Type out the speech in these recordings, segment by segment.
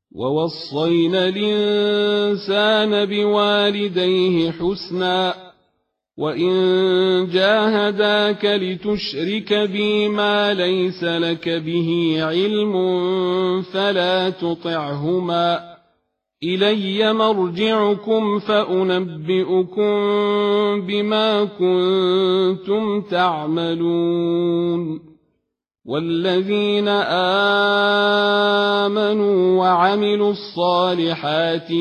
ووصينا الإنسان بوالديه حسنا وإن جاهداك لتشرك بي ما ليس لك به علم فلا تطعهما إلي مرجعكم فأنبئكم بما كنتم تعملون والذين آمنوا وعملوا الصالحات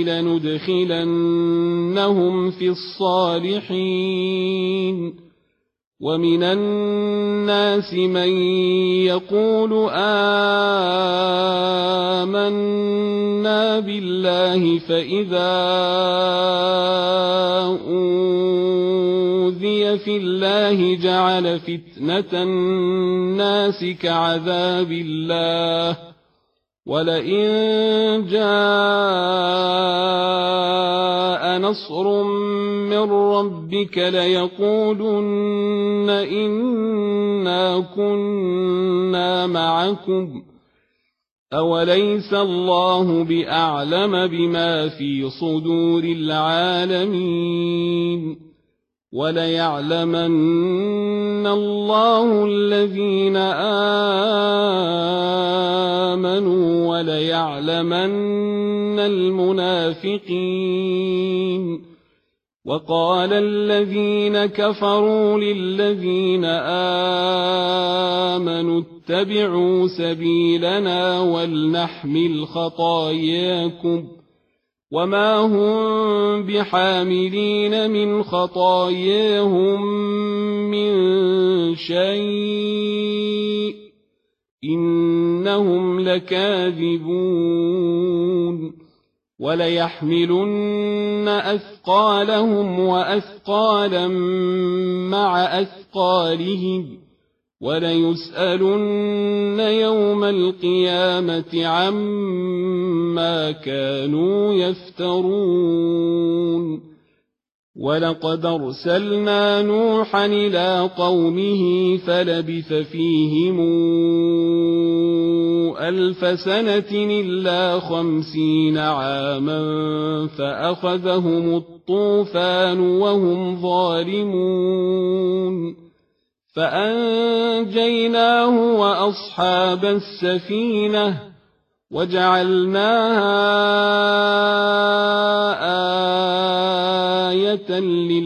لندخلنهم في الصالحين ومن الناس من يقول آمنا بالله فإذا أوذي في الله جعل فتنة الناس كعذاب الله ولئن جاء نصر من ربك ليقولن إنا كنا معكم أوليس الله بأعلم بما في صدور العالمين وليعلمن الله الذين آمنوا وليعلمن المنافقين وقال الذين كفروا للذين آمنوا اتبعوا سبيلنا ولنحمل خطاياكم وما هم بحاملين من خطاياهم من شيء إنهم لكاذبون وليحملن أثقالهم وأثقالا مع أثقالهم وليسألن يوم القيامة عما كانوا يفترون ولقد أرسلنا نوحا إلى قومه فلبث فيهم 1000 سنة إلا 50 عاما فأخذهم الطوفان وهم ظالمون فأنجيناه وأصحاب السفينة وجعلناها آية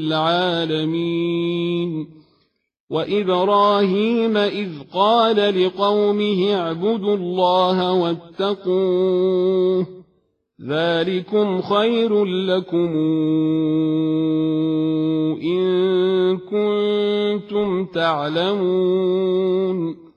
للعالمين وإبراهيم إذ قال لقومه اعبدوا الله واتقوه ذلكم خير لكم إن كنتم تعلمون